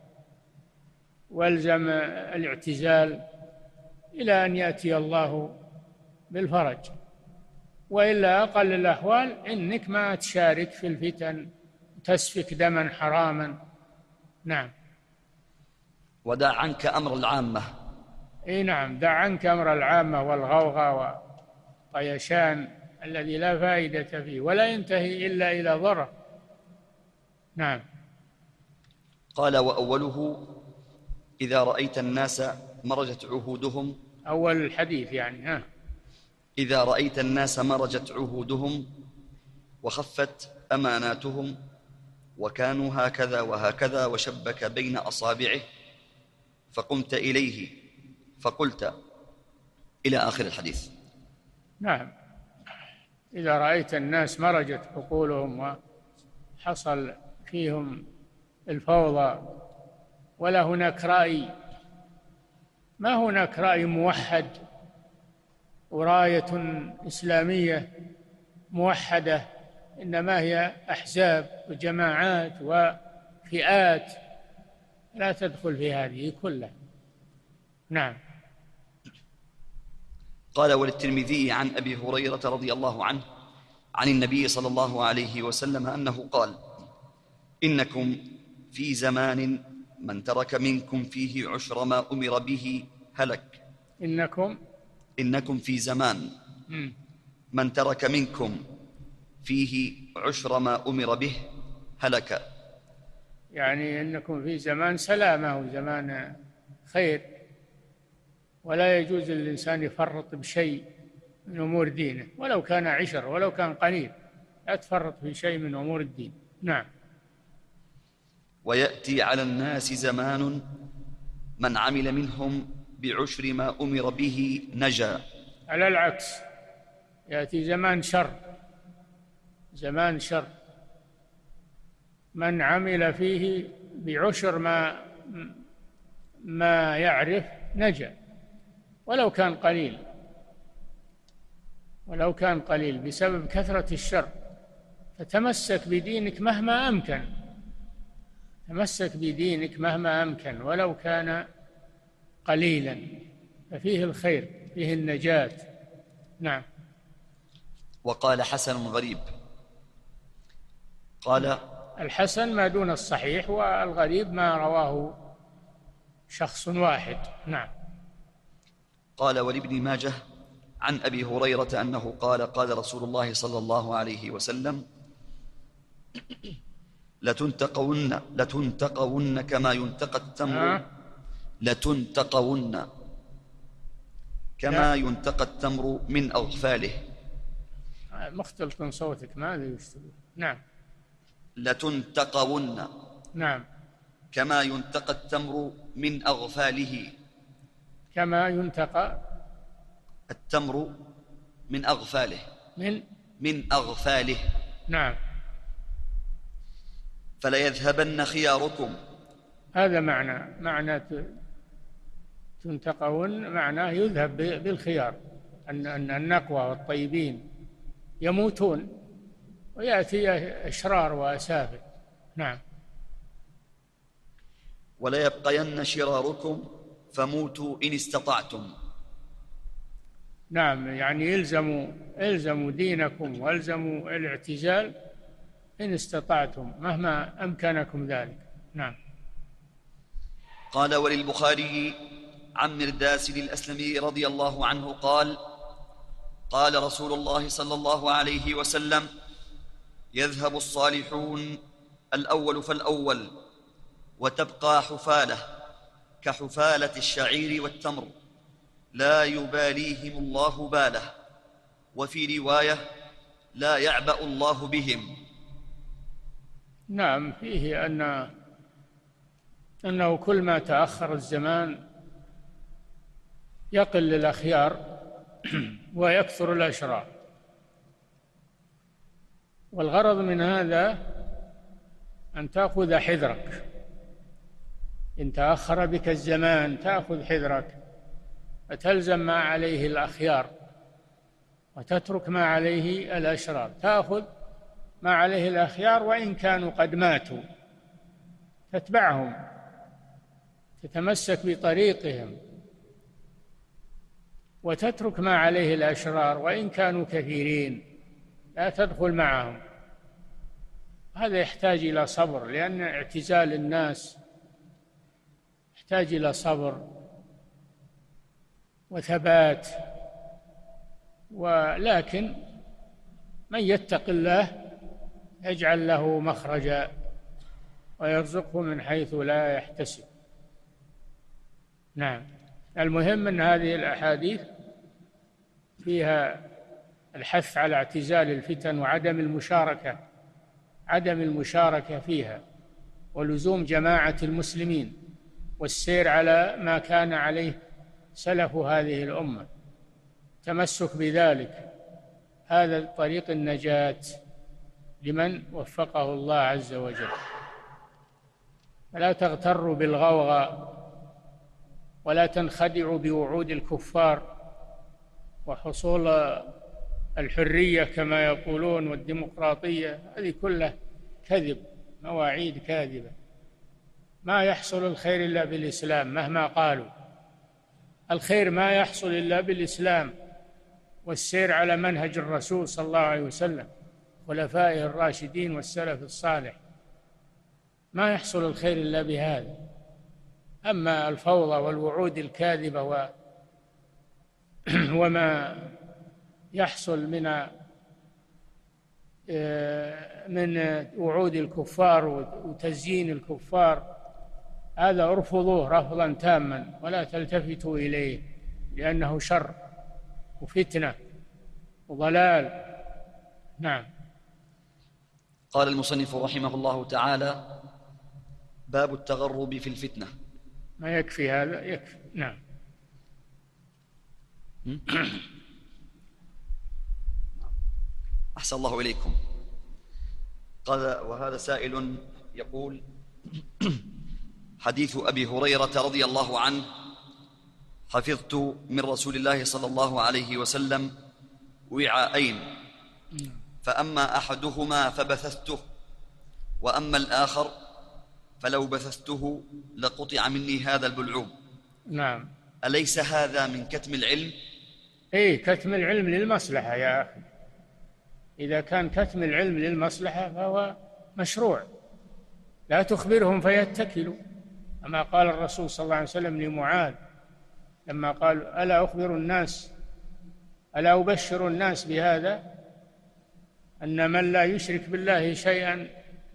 والزم الاعتزال إلى أن يأتي الله بالفرج، وإلا أقل الأحوال إنك ما تشارك في الفتن تسفك دما حراما. نعم. ودع عنك أمر العامة. إيه نعم، دع عنك أمر العامة والغوغاء والطيشان الذي لا فائدة فيه ولا ينتهي إلا إلى ضرر. نعم. قال: وأوله: إذا رأيت الناس مرجت عهودهم. أول الحديث يعني إذا رأيت الناس مرجت عهودهم وخفت أماناتهم وكانوا هكذا وهكذا، وشبك بين أصابعه، فقمت إليه فقلت، إلى آخر الحديث. نعم. إذا رأيت الناس مرجت عقولهم وحصل فيهم الفوضى ولا هناك رأي، ما هناك رأي موحد وراية إسلامية موحدة، إنما هي أحزاب وجماعات وفئات، لا تدخل في هذه كلها. نعم. قال: وللترمذي عن أبي هريرة رضي الله عنه عن النبي صلى الله عليه وسلم أنه قال: إنكم في زمان من ترك منكم فيه عشر ما أمر به هلك. إنكم في زمان من ترك منكم فيه عشر ما أمر به هلك، يعني إنكم في زمان سلامة وزمان خير، ولا يجوز للإنسان يفرط بشيء من أمور دينه ولو كان عشر ولو كان قليل، لا تفرط في شيء من أمور الدين. نعم. ويأتي على الناس زمان من عمل منهم بعشر ما أمر به نجا. على العكس، يأتي زمان شر من عمل فيه بعشر ما يعرف نجا ولو كان قليل بسبب كثرة الشر. فتمسك بدينك مهما أمكن ولو كان قليلا، ففيه الخير، فيه النجاة. نعم. وقال حسن غريب، قال: الحسن ما دون الصحيح، والغريب ما رواه شخص واحد. نعم. قال: ولابن ماجه عن أبي هريرة أنه قال: قال رسول الله صلى الله عليه وسلم: لتنتقون كما ينتقى التمر لتنتقون كما ينتقى التمر من أغفاله. مختلط صوتك، ماذا يشتغل؟ نعم. لتنتقون. نعم. كما ينتقى التمر من أغفاله. كما ينتقى التمر من أغفاله. من أغفاله. نعم. فليذهبن خياركم. هذا معنى تنتقون، معناه يذهب بالخيار، أن النقوى والطيبين يموتون ويأتي أشرار وأسافل. نعم. ولا يبقين شراركم فموتوا إن استطعتم. نعم، يعني إلزموا دينكم والزموا الاعتزال إن استطعتم مهما أمكنكم ذلك. نعم. قال: وللبخاري عن مرداس الأسلمي رضي الله عنه قال: قال رسول الله صلى الله عليه وسلم: يذهب الصالحون الأول فالأول، وتبقى حفالة كحفالة الشعير والتمر، لا يباليهم الله باله. وفي رواية: لا يعبأ الله بهم. نعم، فيه أنه كل ما تأخر الزمان يقل الأخيار ويكثر الأشرار، والغرض من هذا أن تأخذ حذرك. إن تأخر بك الزمان تأخذ حذرك، فتلزم ما عليه الأخيار وتترك ما عليه الأشرار. تأخذ ما عليه الأخيار وإن كانوا قد ماتوا، تتبعهم، تتمسك بطريقهم، وتترك ما عليه الأشرار وإن كانوا كثيرين، لا تدخل معهم. هذا يحتاج إلى صبر، لأن اعتزال الناس يحتاج إلى صبر وثبات. ولكن من يتق الله يجعل له مخرجا ويرزقه من حيث لا يحتسب. نعم. المهم أن هذه الأحاديث فيها الحث على اعتزال الفتن وعدم المشاركة فيها، ولزوم جماعة المسلمين والسير على ما كان عليه سلف هذه الأمة، تمسك بذلك. هذا طريق النجاة لمن وفقه الله عز وجل. فلا تغتروا بالغوغاء ولا تنخدعوا بوعود الكفار وحصول الحرية كما يقولون والديمقراطية، هذه كلها كذب، مواعيد كاذبة. ما يحصل الخير إلا بالإسلام مهما قالوا، الخير ما يحصل إلا بالإسلام والسير على منهج الرسول صلى الله عليه وسلم خلفائه الراشدين والسلف الصالح، ما يحصل الخير إلا بهذا. أما الفوضى والوعود الكاذبة وما يحصل من وعود الكفار وتزيين الكفار، هذا ارفضوه رفضا تاما ولا تلتفتوا إليه، لأنه شر وفتنة وضلال. نعم. قال المصنف رحمه الله تعالى: باب التغرب في الفتنة. ما يكفي هذا؟ يكفي. نعم. أحسن الله إليكم. قال: وهذا سائل يقول: حديث أبي هريرة رضي الله عنه: حفظت من رسول الله صلى الله عليه وسلم وعاءين، فأما أحدهما فبثثته، وأما الآخر فلو بثثته لقطع مني هذا البلعوم. نعم. أليس هذا من كتم العلم؟ إيه، كتم العلم للمصلحة يا أخي. إذا كان كتم العلم للمصلحة فهو مشروع، لا تخبرهم فيتكلوا، أما قال الرسول صلى الله عليه وسلم لمعاذ لما قال: ألا أخبر الناس، ألا أبشر الناس بهذا، أن من لا يشرك بالله شيئا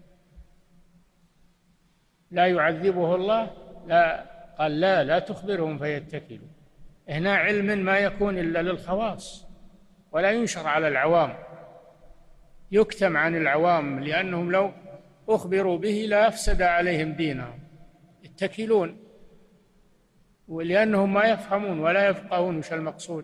لا يعذبه الله؟ لا، قال: لا تخبرهم فيتكلوا. هنا علم ما يكون إلا للخواص ولا ينشر على العوام، يكتم عن العوام، لأنهم لو أخبروا به لا أفسد عليهم دينهم، يتكلون، ولأنهم ما يفهمون ولا يفقهون وش المقصود.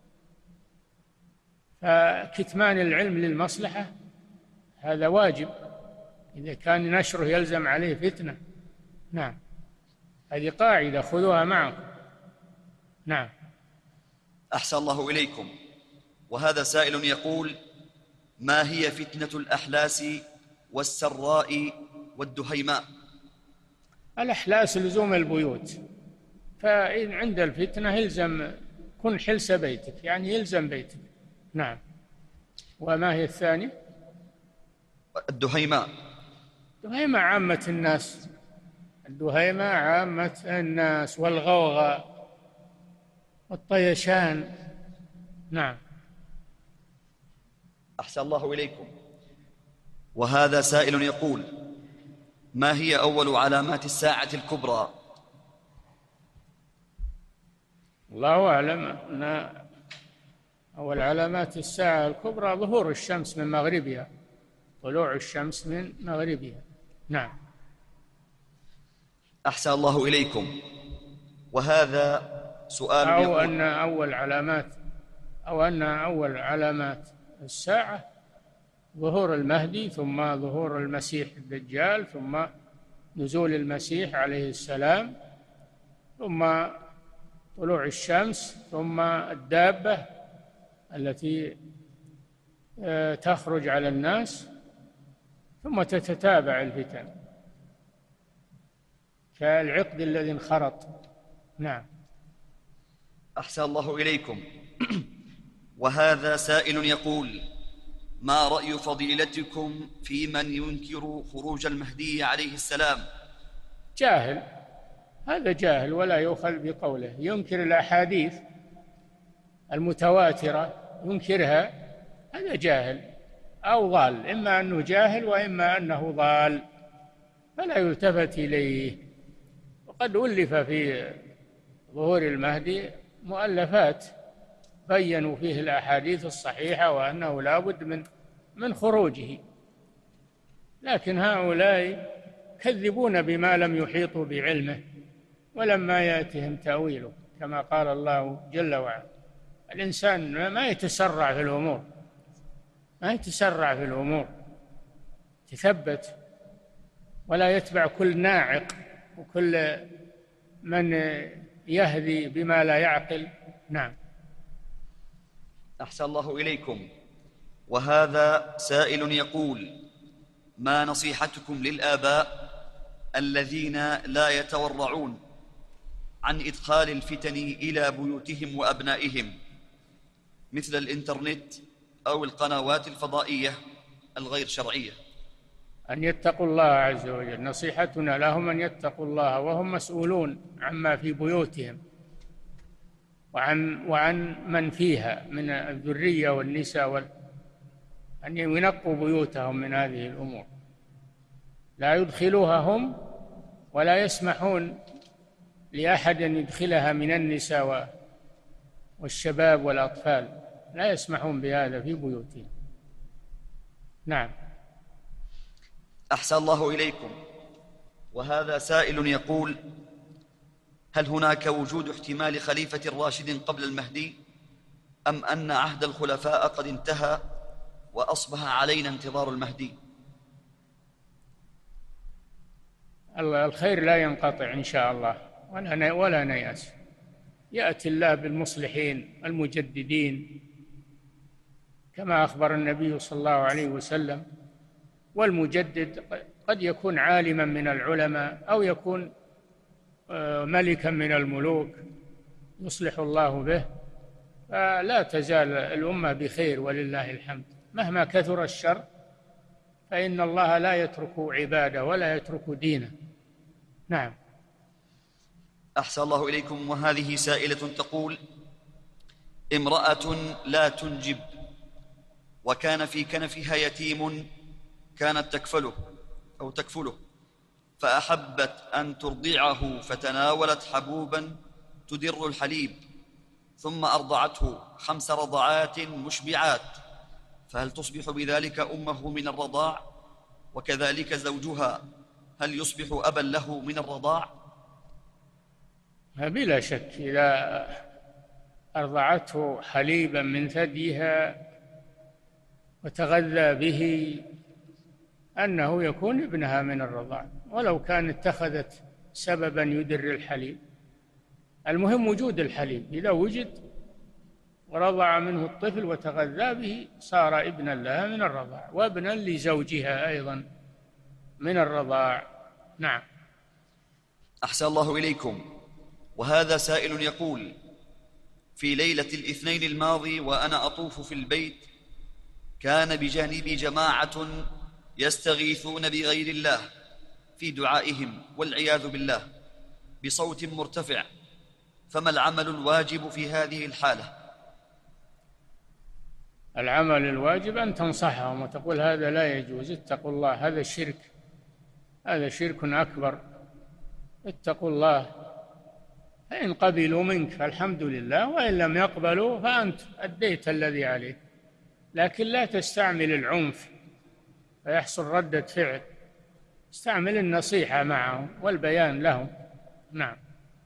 فكتمان العلم للمصلحة هذا واجب إذا كان نشره يلزم عليه فتنة. نعم، هذه قاعدة خذوها معكم. نعم. أحسن الله إليكم. وهذا سائل يقول: ما هي فتنة الأحلاس والسراء والدهيماء؟ الأحلاس لزوم البيوت، فإن عند الفتنة يلزم كن حلس بيتك، يعني يلزم بيتك. نعم. وما هي الثانية؟ الدهيماء. الدهيماء عامة الناس، الدهيماء عامة الناس، والغوغاء والطيشان. نعم. أحسن الله إليكم. وهذا سائل يقول: ما هي أول علامات الساعة الكبرى؟ الله أعلم أن أول علامات الساعة الكبرى ظهور الشمس من مغربها، طلوع الشمس من مغربها. نعم. أحسن الله إليكم. وهذا سؤال أو أن أول علامات الساعة ظهور المهدي، ثم ظهور المسيح الدجال، ثم نزول المسيح عليه السلام، ثم طلوع الشمس، ثم الدابة التي تخرج على الناس، ثم تتتابع الفتن كالعقد الذي انخرط. نعم. أحسن الله إليكم. وهذا سائل يقول: ما رأي فضيلتكم في من ينكر خروج المهدي عليه السلام؟ جاهل، هذا جاهل ولا يؤخذ بقوله، ينكر الأحاديث المتواترة ينكرها، هذا جاهل أو ضال، إما أنه جاهل وإما أنه ضال، فلا يلتفت إليه. وقد ألف في ظهور المهدي مؤلفات بيّنوا فيه الأحاديث الصحيحة وأنه لا بد من خروجه، لكن هؤلاء كذبون بما لم يحيطوا بعلمه ولما يأتهم تأويله، كما قال الله جل وعلا: الإنسان ما يتسرع في الأمور، ما يتسرع في الأمور، تثبت، ولا يتبع كل ناعق وكل من يهدي بما لا يعقل. نعم. أحسن الله إليكم. وهذا سائل يقول: ما نصيحتكم للآباء الذين لا يتورعون عن إدخال الفتن إلى بيوتهم وأبنائهم مثل الإنترنت أو القنوات الفضائية الغير شرعية؟ أن يتقوا الله عز وجل. نصيحتنا لهم أن يتقوا الله وهم مسؤولون عما في بيوتهم وعن من فيها من الذرية والنساء، أن ينقوا بيوتهم من هذه الأمور، لا يدخلوها هم ولا يسمحون لأحد أن يدخلها من النساء والشباب والأطفال، لا يسمحون بهذا في بيوتهم. نعم. أحسن الله إليكم. وهذا سائل يقول: هل هناك وجود احتمال خليفة راشد قبل المهدي، أم أن عهد الخلفاء قد انتهى وأصبح علينا انتظار المهدي؟ الخير لا ينقطع إن شاء الله، ولا نيأس. يأتي الله بالمصلحين المجددين كما أخبر النبي صلى الله عليه وسلم. والمجدد قد يكون عالما من العلماء أو يكون ملكا من الملوك يصلح الله به، فلا تزال الأمة بخير ولله الحمد. مهما كثر الشر فإن الله لا يترك عباده ولا يترك دينه. نعم. أحسن الله إليكم. وهذه سائلة تقول: امرأة لا تنجب وكان في كنفها يتيم كانت تكفله فأحبت أن ترضعه، فتناولت حبوبا تدر الحليب ثم أرضعته 5 رضعات مشبعات، فهل تصبح بذلك أمه من الرضاع؟ وكذلك زوجها، هل يصبح أبا له من الرضاع؟ بلا شك إذا أرضعته حليبا من ثديها وتغذى به أنه يكون ابنها من الرضاع، ولو كان اتخذت سببا يدر الحليب. المهم وجود الحليب، إذا وجد ورضع منه الطفل وتغذى به صار ابنا لها من الرضاع، وابنا لزوجها أيضا من الرضاع. نعم. أحسن الله إليكم. وهذا سائل يقول: في ليلة الاثنين الماضي وأنا أطوف في البيت كان بجانبي جماعة يستغيثون بغير الله في دعائهم والعياذ بالله بصوت مرتفع، فما العمل الواجب في هذه الحالة؟ العمل الواجب أن تنصحهم وتقول هذا لا يجوز، اتقوا الله، هذا الشرك، هذا شرك أكبر، اتقوا الله. فإن قبلوا منك فالحمد لله، وإن لم يقبلوا فأنت أديت الذي عليك، لكن لا تستعمل العنف فيحصل ردة فعل، استعمل النصيحة معهم والبيان لهم. نعم.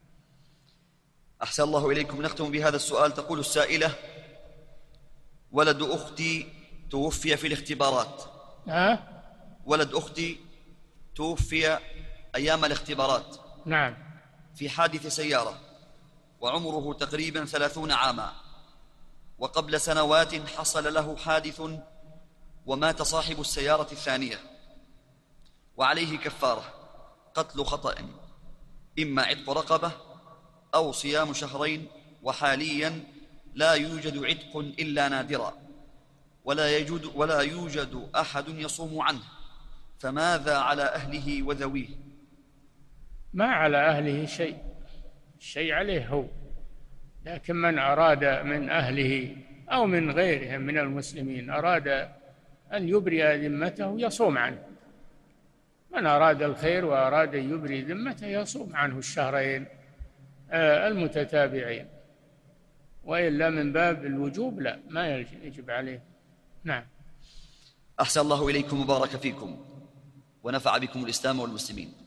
أحسن الله إليكم. نختم بهذا السؤال. تقول السائلة: ولد أختي توفي في الاختبارات. ولد أختي توفي أيام الاختبارات. نعم. في حادث سيارة، وعمره تقريبا 30 عاما، وقبل سنوات حصل له حادث ومات صاحب السيارة الثانية، وعليه كفارة قتل خطأ، إما عتق رقبة أو صيام شهرين، وحاليا لا يوجد عتق إلا نادرا، ولا يوجد أحد يصوم عنه، فماذا على أهله وذويه؟ ما على أهله شيء عليه هو، لكن من أراد من أهله أو من غيرهم من المسلمين أراد أن يبرئ ذمته يصوم عنه. من أراد الخير وأراد أن يبرئ ذمته يصوم عنه الشهرين المتتابعين، وإلا من باب الوجوب لا، ما يجب عليه. نعم. أحسن الله إليكم وبارك فيكم ونفع بكم الإسلام والمسلمين.